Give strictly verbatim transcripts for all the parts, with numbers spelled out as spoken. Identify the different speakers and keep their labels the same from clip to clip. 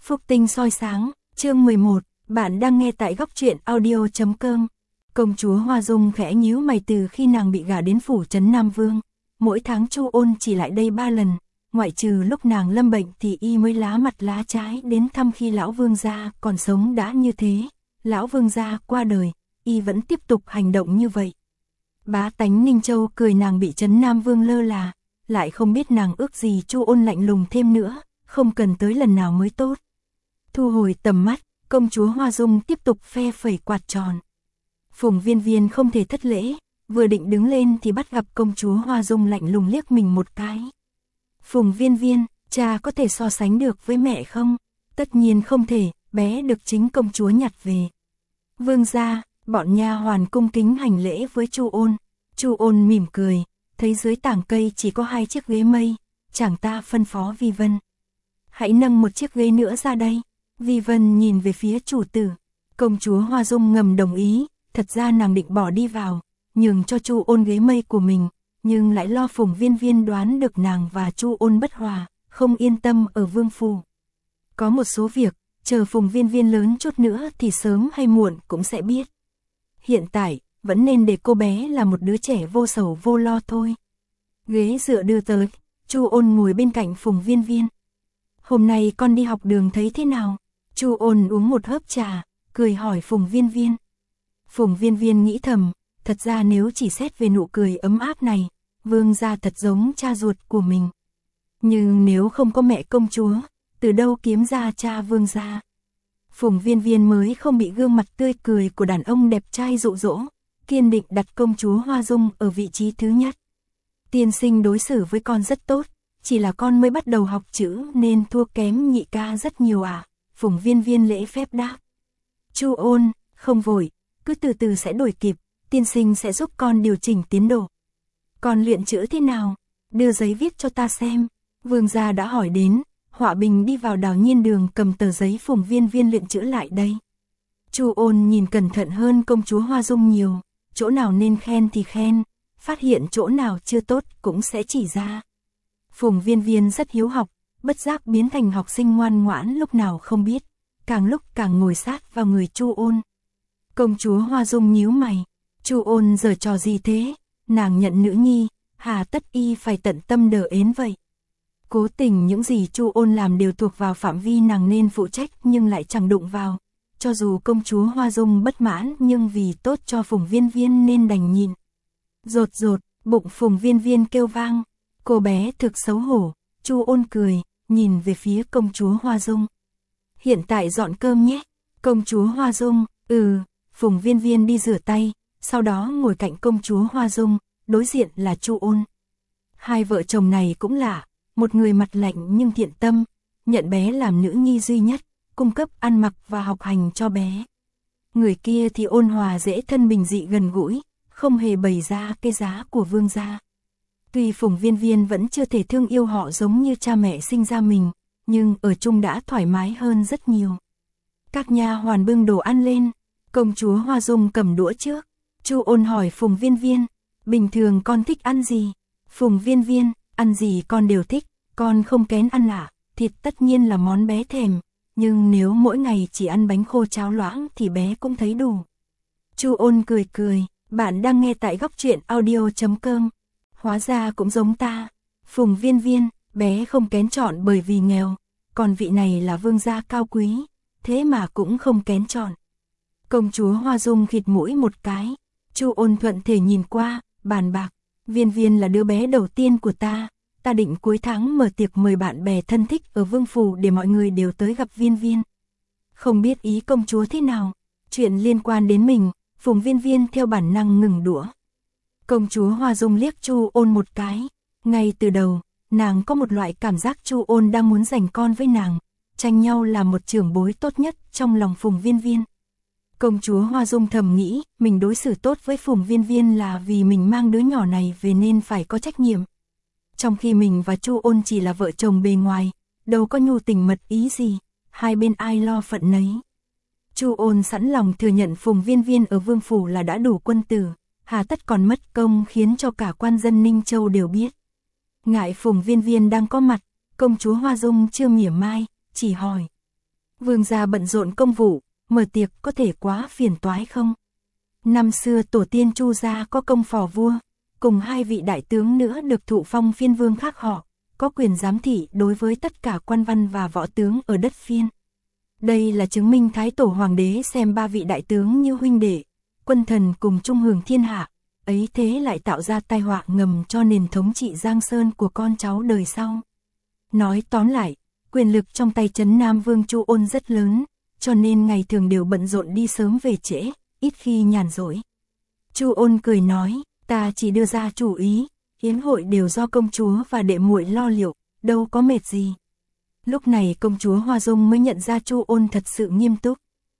Speaker 1: Phúc tinh soi sáng, chương mười một, bạn đang nghe tại góc truyện audio chấm com. Công chúa Hoa Dung khẽ nhíu mày từ khi nàng bị gả đến phủ trấn Nam Vương. Mỗi tháng Chu Ôn chỉ lại đây ba lần, ngoại trừ lúc nàng lâm bệnh thì y mới lá mặt lá trái đến thăm khi lão vương gia còn sống. Đã như thế, lão vương gia qua đời, y vẫn tiếp tục hành động như vậy. Bá tánh Ninh Châu cười nàng bị trấn Nam Vương lơ là, lại không biết nàng ước gì Chu Ôn lạnh lùng thêm nữa, không cần tới lần nào mới tốt. Thu hồi tầm mắt, công chúa Hoa Dung tiếp tục phe phẩy quạt tròn. Phùng Viên Viên không thể thất lễ, vừa định đứng lên thì bắt gặp công chúa Hoa Dung lạnh lùng liếc mình một cái. Phùng Viên Viên, cha có thể so sánh được với mẹ không? Tất nhiên không thể, bé được chính công chúa nhặt về. Vương gia, bọn nha hoàn cung kính hành lễ với Chu Ôn. Chu Ôn mỉm cười, thấy dưới tảng cây chỉ có hai chiếc ghế mây, chàng ta phân phó Vi Vân. Hãy nâng một chiếc ghế nữa ra đây. Vi Vân nhìn về phía chủ tử. Công chúa Hoa Dung ngầm đồng ý, thật ra nàng định bỏ đi vào, nhường cho Chu Ôn ghế mây của mình, nhưng lại lo Phùng Viên Viên đoán được nàng và Chu Ôn bất hòa, không yên tâm ở vương phủ. Có một số việc, chờ Phùng Viên Viên lớn chút nữa thì sớm hay muộn cũng sẽ biết. Hiện tại, vẫn nên để cô bé là một đứa trẻ vô sầu vô lo thôi. Ghế dựa đưa tới, Chu Ôn ngồi bên cạnh Phùng Viên Viên. Hôm nay con đi học đường thấy thế nào? Chu Ôn uống một hớp trà, cười hỏi Phùng Viên Viên. Phùng Viên Viên nghĩ thầm, thật ra nếu chỉ xét về nụ cười ấm áp này, vương gia thật giống cha ruột của mình. Nhưng nếu không có mẹ công chúa, từ đâu kiếm ra cha vương gia? Phùng Viên Viên mới không bị gương mặt tươi cười của đàn ông đẹp trai dụ dỗ, kiên định đặt công chúa Hoa Dung ở vị trí thứ nhất. Tiên sinh đối xử với con rất tốt, chỉ là con mới bắt đầu học chữ nên thua kém nhị ca rất nhiều à? Phùng Viên Viên lễ phép đáp. Chu Ôn, không vội, cứ từ từ sẽ đổi kịp, tiên sinh sẽ giúp con điều chỉnh tiến độ. Con luyện chữ thế nào? Đưa giấy viết cho ta xem. Vương gia đã hỏi đến. Họa Bình đi vào Đào Nhiên Đường cầm tờ giấy Phùng Viên Viên luyện chữ lại đây. Chu Ôn nhìn cẩn thận hơn công chúa Hoa Dung nhiều, chỗ nào nên khen thì khen, phát hiện chỗ nào chưa tốt cũng sẽ chỉ ra. Phùng Viên Viên rất hiếu học, bất giác biến thành học sinh ngoan ngoãn lúc nào không biết, càng lúc càng ngồi sát vào người Chu Ôn. Công chúa Hoa Dung nhíu mày, Chu Ôn giở trò gì thế? Nàng nhận nữ nhi, hà tất y phải tận tâm đờ ến vậy? Cố tình những gì Chu Ôn làm đều thuộc vào phạm vi nàng nên phụ trách nhưng lại chẳng đụng vào. Cho dù công chúa Hoa Dung bất mãn nhưng vì tốt cho Phùng Viên Viên nên đành nhịn. Rột rột, bụng Phùng Viên Viên kêu vang. Cô bé thực xấu hổ. Chu Ôn cười, nhìn về phía công chúa Hoa Dung. Hiện tại dọn cơm nhé. Công chúa Hoa Dung, ừ. Phùng Viên Viên đi rửa tay, sau đó ngồi cạnh công chúa Hoa Dung, đối diện là Chu Ôn. Hai vợ chồng này cũng lạ. Một người mặt lạnh nhưng thiện tâm, nhận bé làm nữ nhi duy nhất, cung cấp ăn mặc và học hành cho bé. Người kia thì ôn hòa dễ thân bình dị gần gũi, không hề bày ra cái giá của vương gia. Tuy Phùng Viên Viên vẫn chưa thể thương yêu họ giống như cha mẹ sinh ra mình, nhưng ở chung đã thoải mái hơn rất nhiều. Các nha hoàn bưng đồ ăn lên, công chúa Hoa Dung cầm đũa trước. Chu Ôn hỏi Phùng Viên Viên, bình thường con thích ăn gì? Phùng Viên Viên, ăn gì con đều thích, con không kén ăn ạ, thịt tất nhiên là món bé thèm, nhưng nếu mỗi ngày chỉ ăn bánh khô cháo loãng thì bé cũng thấy đủ. Chu Ôn cười cười, bạn đang nghe tại góc truyện audio chấm com. Hóa ra cũng giống ta. Phùng Viên Viên, bé không kén chọn bởi vì nghèo, còn vị này là vương gia cao quý, thế mà cũng không kén chọn. Công chúa Hoa Dung khịt mũi một cái, Chu Ôn thuận thể nhìn qua, bàn bạc. Viên Viên là đứa bé đầu tiên của ta, ta định cuối tháng mở tiệc mời bạn bè thân thích ở vương phủ để mọi người đều tới gặp Viên Viên. Không biết ý công chúa thế nào, chuyện liên quan đến mình, Phùng Viên Viên theo bản năng ngừng đũa. Công chúa Hoa Dung liếc Chu Ôn một cái, ngay từ đầu, nàng có một loại cảm giác Chu Ôn đang muốn giành con với nàng, tranh nhau là một trưởng bối tốt nhất trong lòng Phùng Viên Viên. Công chúa Hoa Dung thầm nghĩ, mình đối xử tốt với Phùng Viên Viên là vì mình mang đứa nhỏ này về nên phải có trách nhiệm. Trong khi mình và Chu Ôn chỉ là vợ chồng bề ngoài, đâu có nhu tình mật ý gì, hai bên ai lo phận nấy. Chu Ôn sẵn lòng thừa nhận Phùng Viên Viên ở vương phủ là đã đủ quân tử, hà tất còn mất công khiến cho cả quan dân Ninh Châu đều biết. Ngại Phùng Viên Viên đang có mặt, công chúa Hoa Dung chưa mỉa mai, chỉ hỏi. Vương gia bận rộn công vụ, mở tiệc có thể quá phiền toái không? Năm xưa tổ tiên Chu gia có công phò vua, cùng hai vị đại tướng nữa được thụ phong phiên vương khác họ, có quyền giám thị đối với tất cả quan văn và võ tướng ở đất phiên. Đây là chứng minh Thái Tổ Hoàng đế xem ba vị đại tướng như huynh đệ, quân thần cùng chung hưởng thiên hạ, ấy thế lại tạo ra tai họa ngầm cho nền thống trị Giang Sơn của con cháu đời sau. Nói tóm lại, quyền lực trong tay Trấn Nam Vương Chu Ôn rất lớn, cho nên ngày thường đều bận rộn đi sớm về trễ, ít khi nhàn rỗi. Chu Ôn cười nói, ta chỉ đưa ra chủ ý, yến hội đều do công chúa và đệ muội lo liệu, đâu có mệt gì. Lúc này công chúa Hoa Dung mới nhận ra Chu Ôn thật sự nghiêm túc.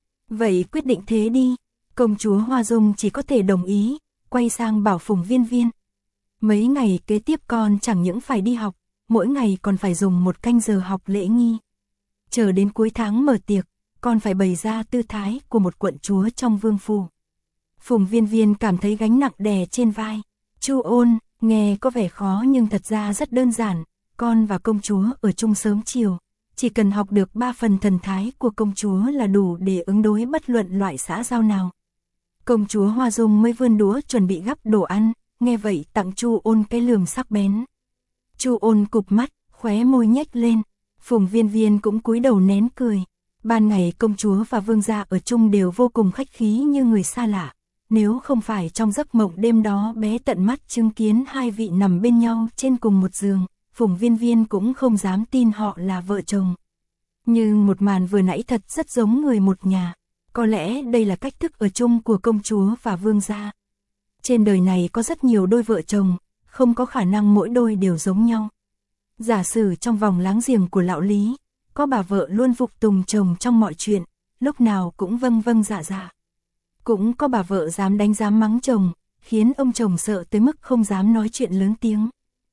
Speaker 1: Vậy quyết định thế đi, công chúa Hoa Dung chỉ có thể đồng ý, quay sang bảo Phùng Viên Viên. Mấy ngày kế tiếp con chẳng những phải đi học, mỗi ngày còn phải dùng một canh giờ học lễ nghi. Chờ đến cuối tháng mở tiệc, con phải bày ra tư thái của một quận chúa trong vương phủ. Phùng Viên Viên cảm thấy gánh nặng đè trên vai. Chu Ôn, nghe có vẻ khó nhưng thật ra rất đơn giản, con và công chúa ở chung sớm chiều, chỉ cần học được ba phần thần thái của công chúa là đủ để ứng đối bất luận loại xã giao nào. Công chúa Hoa Dung mới vươn đũa chuẩn bị gắp đồ ăn, nghe vậy tặng Chu Ôn cái lườm sắc bén. Chu Ôn cụp mắt, khóe môi nhếch lên, Phùng Viên Viên cũng cúi đầu nén cười. Ban ngày công chúa và vương gia ở chung đều vô cùng khách khí như người xa lạ. Nếu không phải trong giấc mộng đêm đó bé tận mắt chứng kiến hai vị nằm bên nhau trên cùng một giường, Phùng Viên Viên cũng không dám tin họ là vợ chồng. Nhưng một màn vừa nãy thật rất giống người một nhà. Có lẽ đây là cách thức ở chung của công chúa và vương gia. Trên đời này có rất nhiều đôi vợ chồng, không có khả năng mỗi đôi đều giống nhau. Giả sử trong vòng láng giềng của lão Lý, có bà vợ luôn phục tùng chồng trong mọi chuyện, lúc nào cũng vâng vâng dạ dạ. Cũng có bà vợ dám đánh dám mắng chồng, khiến ông chồng sợ tới mức không dám nói chuyện lớn tiếng.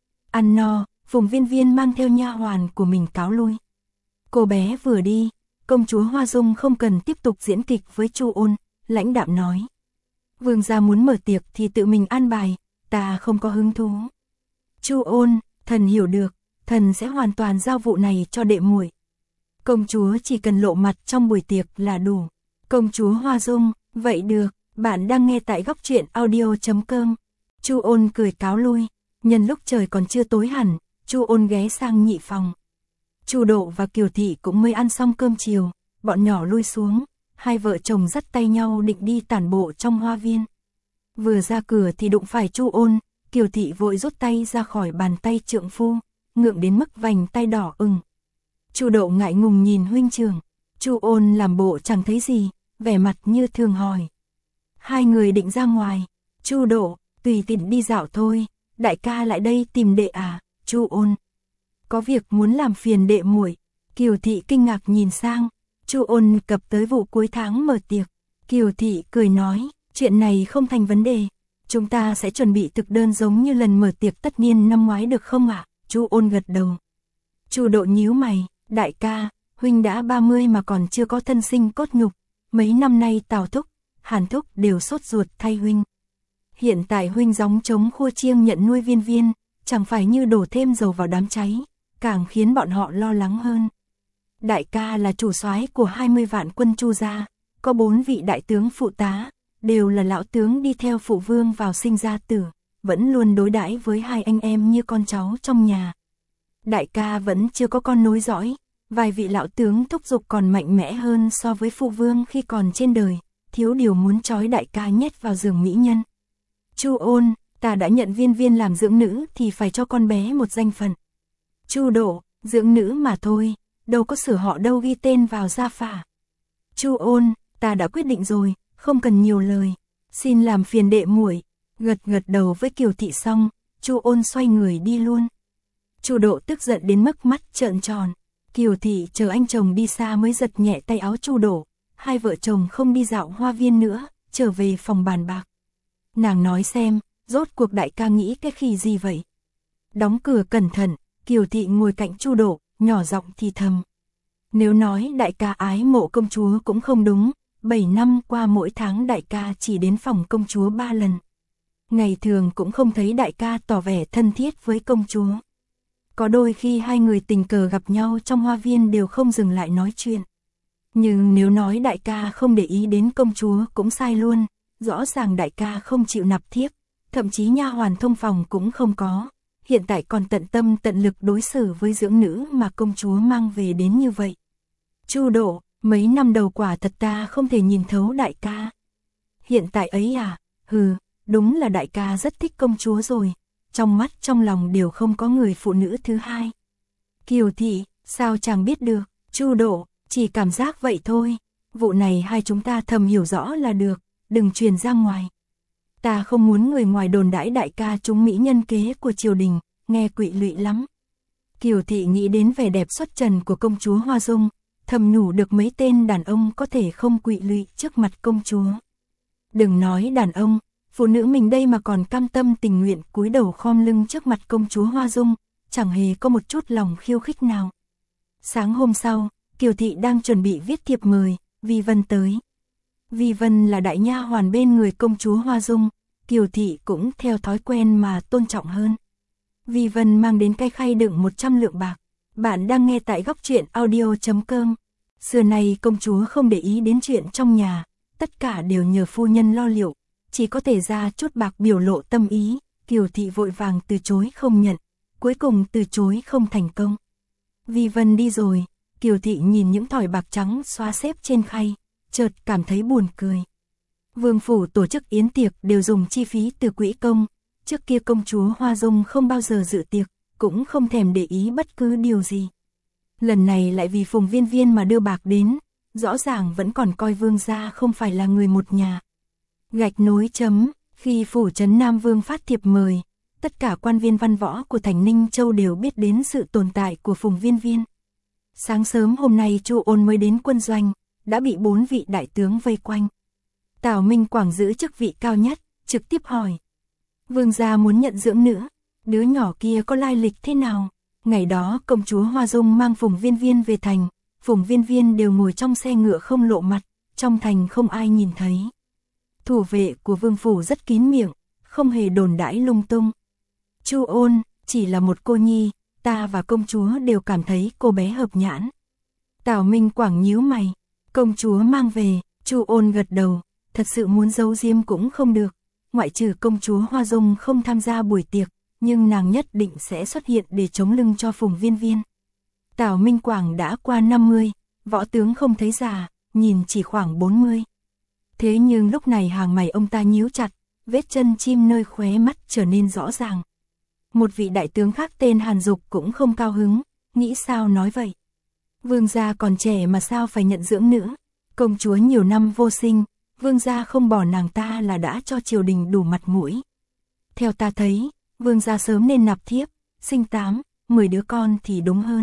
Speaker 1: Ăn no, Phùng Viên Viên mang theo nha hoàn của mình cáo lui. Cô bé vừa đi, công chúa Hoa Dung không cần tiếp tục diễn kịch với Chu Ôn, lãnh đạm nói. Vương gia muốn mở tiệc thì tự mình an bài, ta không có hứng thú. Chu Ôn, thần hiểu được, thần sẽ hoàn toàn giao vụ này cho đệ muội. Công chúa chỉ cần lộ mặt trong buổi tiệc là đủ. Công chúa Hoa Dung, vậy được, bạn đang nghe tại góc truyện audio chấm com. Chu Ôn cười cáo lui, nhân lúc trời còn chưa tối hẳn, Chu Ôn ghé sang nhị phòng. Chu Độ và Kiều Thị cũng mới ăn xong cơm chiều, bọn nhỏ lui xuống, hai vợ chồng dắt tay nhau định đi tản bộ trong hoa viên. Vừa ra cửa thì đụng phải Chu Ôn, Kiều Thị vội rút tay ra khỏi bàn tay trượng phu, ngượng đến mức vành tay đỏ ửng. Chu Độ ngại ngùng nhìn huynh trưởng, Chu Ôn làm bộ chẳng thấy gì, vẻ mặt như thường hỏi. Hai người định ra ngoài, Chu Độ, tùy tiện đi dạo thôi, đại ca lại đây tìm đệ à? Chu Ôn, có việc muốn làm phiền đệ muội. Kiều Thị kinh ngạc nhìn sang, Chu Ôn cập tới vụ cuối tháng mở tiệc. Kiều Thị cười nói, chuyện này không thành vấn đề, chúng ta sẽ chuẩn bị thực đơn giống như lần mở tiệc tất niên năm ngoái được không ạ? Chu Ôn gật đầu. Chu Độ nhíu mày, đại ca, huynh đã ba mươi mà còn chưa có thân sinh cốt nhục, mấy năm nay Tào Thúc, Hàn Thúc đều sốt ruột thay huynh. Hiện tại huynh gióng trống khua chiêng nhận nuôi Viên Viên, chẳng phải như đổ thêm dầu vào đám cháy, càng khiến bọn họ lo lắng hơn. Đại ca là chủ soái của hai mươi vạn quân Chu gia, có bốn vị đại tướng phụ tá, đều là lão tướng đi theo phụ vương vào sinh ra tử, vẫn luôn đối đãi với hai anh em như con cháu trong nhà. Đại ca vẫn chưa có con nối dõi, vài vị lão tướng thúc giục còn mạnh mẽ hơn so với phụ vương khi còn trên đời, thiếu điều muốn trói đại ca nhét vào giường mỹ nhân. Chu Ôn, ta đã nhận Viên Viên làm dưỡng nữ thì phải cho con bé một danh phận. Chu Độ, dưỡng nữ mà thôi, đâu có sửa họ đâu ghi tên vào gia phả. Chu Ôn, ta đã quyết định rồi, không cần nhiều lời, xin làm phiền đệ muội. Gật gật đầu với Kiều Thị xong, Chu Ôn xoay người đi luôn. Chu Độ tức giận đến mức mắt trợn tròn. Kiều Thị chờ anh chồng đi xa mới giật nhẹ tay áo Chu Độ, hai vợ chồng không đi dạo hoa viên nữa, trở về phòng bàn bạc. Nàng nói xem, rốt cuộc đại ca nghĩ cái khi gì vậy? Đóng cửa cẩn thận, Kiều Thị ngồi cạnh Chu Độ, nhỏ giọng thì thầm. Nếu nói đại ca ái mộ công chúa cũng không đúng, bảy năm qua mỗi tháng đại ca chỉ đến phòng công chúa ba lần. Ngày thường cũng không thấy đại ca tỏ vẻ thân thiết với công chúa. Có đôi khi hai người tình cờ gặp nhau trong hoa viên đều không dừng lại nói chuyện. Nhưng nếu nói đại ca không để ý đến công chúa cũng sai luôn, rõ ràng đại ca không chịu nạp thiếp, thậm chí nha hoàn thông phòng cũng không có, hiện tại còn tận tâm tận lực đối xử với dưỡng nữ mà công chúa mang về đến như vậy. Chu Độ, mấy năm đầu quả thật ta không thể nhìn thấu đại ca. Hiện tại ấy à, hừ, đúng là đại ca rất thích công chúa rồi, trong mắt trong lòng đều không có người phụ nữ thứ hai. Kiều Thị, sao chàng biết được, Chu Độ, chỉ cảm giác vậy thôi, vụ này hai chúng ta thầm hiểu rõ là được, đừng truyền ra ngoài. Ta không muốn người ngoài đồn đãi đại ca chúng mỹ nhân kế của triều đình, nghe quỵ lụy lắm. Kiều Thị nghĩ đến vẻ đẹp xuất trần của công chúa Hoa Dung, thầm nhủ được mấy tên đàn ông có thể không quỵ lụy trước mặt công chúa. Đừng nói đàn ông, phụ nữ mình đây mà còn cam tâm tình nguyện cúi đầu khom lưng trước mặt công chúa Hoa Dung, chẳng hề có một chút lòng khiêu khích nào. Sáng hôm sau, Kiều Thị đang chuẩn bị viết thiệp mời, Vi Vân tới. Vi Vân là đại nha hoàn bên người công chúa Hoa Dung, Kiều Thị cũng theo thói quen mà tôn trọng hơn. Vi Vân mang đến cái khay đựng một trăm lượng bạc. Bạn đang nghe tại góc truyện audio chấm com. Xưa nay công chúa không để ý đến chuyện trong nhà, tất cả đều nhờ phu nhân lo liệu, chỉ có thể ra chút bạc biểu lộ tâm ý. Kiều Thị vội vàng từ chối không nhận, cuối cùng từ chối không thành công. Vi Vân đi rồi, Kiều Thị nhìn những thỏi bạc trắng xóa xếp trên khay, chợt cảm thấy buồn cười. Vương phủ tổ chức yến tiệc đều dùng chi phí từ quỹ công, trước kia công chúa Hoa Dung không bao giờ dự tiệc, cũng không thèm để ý bất cứ điều gì. Lần này lại vì Phùng Viên Viên mà đưa bạc đến, rõ ràng vẫn còn coi vương gia không phải là người một nhà. Gạch nối chấm, khi phủ trấn Nam Vương phát thiệp mời, tất cả quan viên văn võ của thành Ninh Châu đều biết đến sự tồn tại của Phùng Viên Viên. Sáng sớm hôm nay Chu Ôn mới đến quân doanh, đã bị bốn vị đại tướng vây quanh. Tào Minh Quảng giữ chức vị cao nhất, trực tiếp hỏi. Vương gia muốn nhận dưỡng nữ, đứa nhỏ kia có lai lịch thế nào? Ngày đó công chúa Hoa Dung mang Phùng Viên Viên về thành, Phùng Viên Viên đều ngồi trong xe ngựa không lộ mặt, trong thành không ai nhìn thấy. Thủ vệ của vương phủ rất kín miệng, không hề đồn đãi lung tung. Chu Ôn, chỉ là một cô nhi, ta và công chúa đều cảm thấy cô bé hợp nhãn. Tào Minh Quảng nhíu mày, công chúa mang về, Chu Ôn gật đầu, thật sự muốn giấu giếm cũng không được, ngoại trừ công chúa Hoa Dung không tham gia buổi tiệc, nhưng nàng nhất định sẽ xuất hiện để chống lưng cho Phùng Viên Viên. Tào Minh Quảng đã qua năm mươi, võ tướng không thấy già, nhìn chỉ khoảng bốn mươi. Thế nhưng lúc này hàng mày ông ta nhíu chặt, vết chân chim nơi khóe mắt trở nên rõ ràng. Một vị đại tướng khác tên Hàn Dục cũng không cao hứng, nghĩ sao nói vậy. Vương gia còn trẻ mà sao phải nhận dưỡng nữ, công chúa nhiều năm vô sinh, vương gia không bỏ nàng ta là đã cho triều đình đủ mặt mũi. Theo ta thấy, vương gia sớm nên nạp thiếp, sinh tám, mười đứa con thì đúng hơn.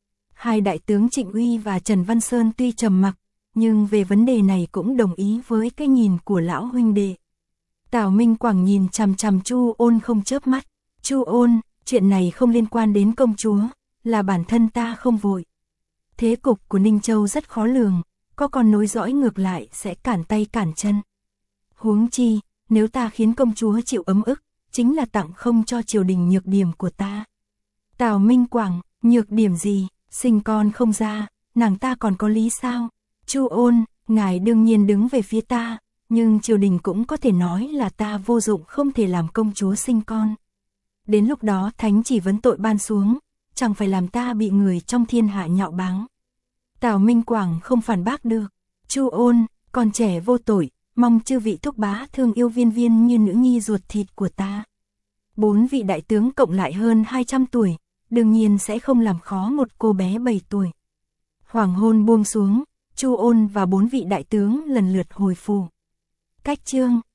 Speaker 1: Hai đại tướng Trịnh Uy và Trần Văn Sơn tuy trầm mặc, nhưng về vấn đề này cũng đồng ý với cái nhìn của lão huynh đệ. Tào Minh Quảng nhìn chằm chằm Chu Ôn không chớp mắt. Chu Ôn, chuyện này không liên quan đến công chúa, là bản thân ta không vội. Thế cục của Ninh Châu rất khó lường, có con nối dõi ngược lại sẽ cản tay cản chân. Huống chi, nếu ta khiến công chúa chịu ấm ức, chính là tặng không cho triều đình nhược điểm của ta. Tào Minh Quảng, nhược điểm gì, sinh con không ra, nàng ta còn có lý sao? Chu Ôn, ngài đương nhiên đứng về phía ta, nhưng triều đình cũng có thể nói là ta vô dụng không thể làm công chúa sinh con. Đến lúc đó thánh chỉ vấn tội ban xuống, chẳng phải làm ta bị người trong thiên hạ nhạo báng. Tào Minh Quảng không phản bác được. Chu Ôn, còn trẻ vô tội, mong chư vị thúc bá thương yêu Viên Viên như nữ nhi ruột thịt của ta. Bốn vị đại tướng cộng lại hơn hai trăm tuổi, đương nhiên sẽ không làm khó một cô bé bảy tuổi. Hoàng hôn buông xuống, Chu Ôn và bốn vị đại tướng lần lượt hồi phủ. Cách chương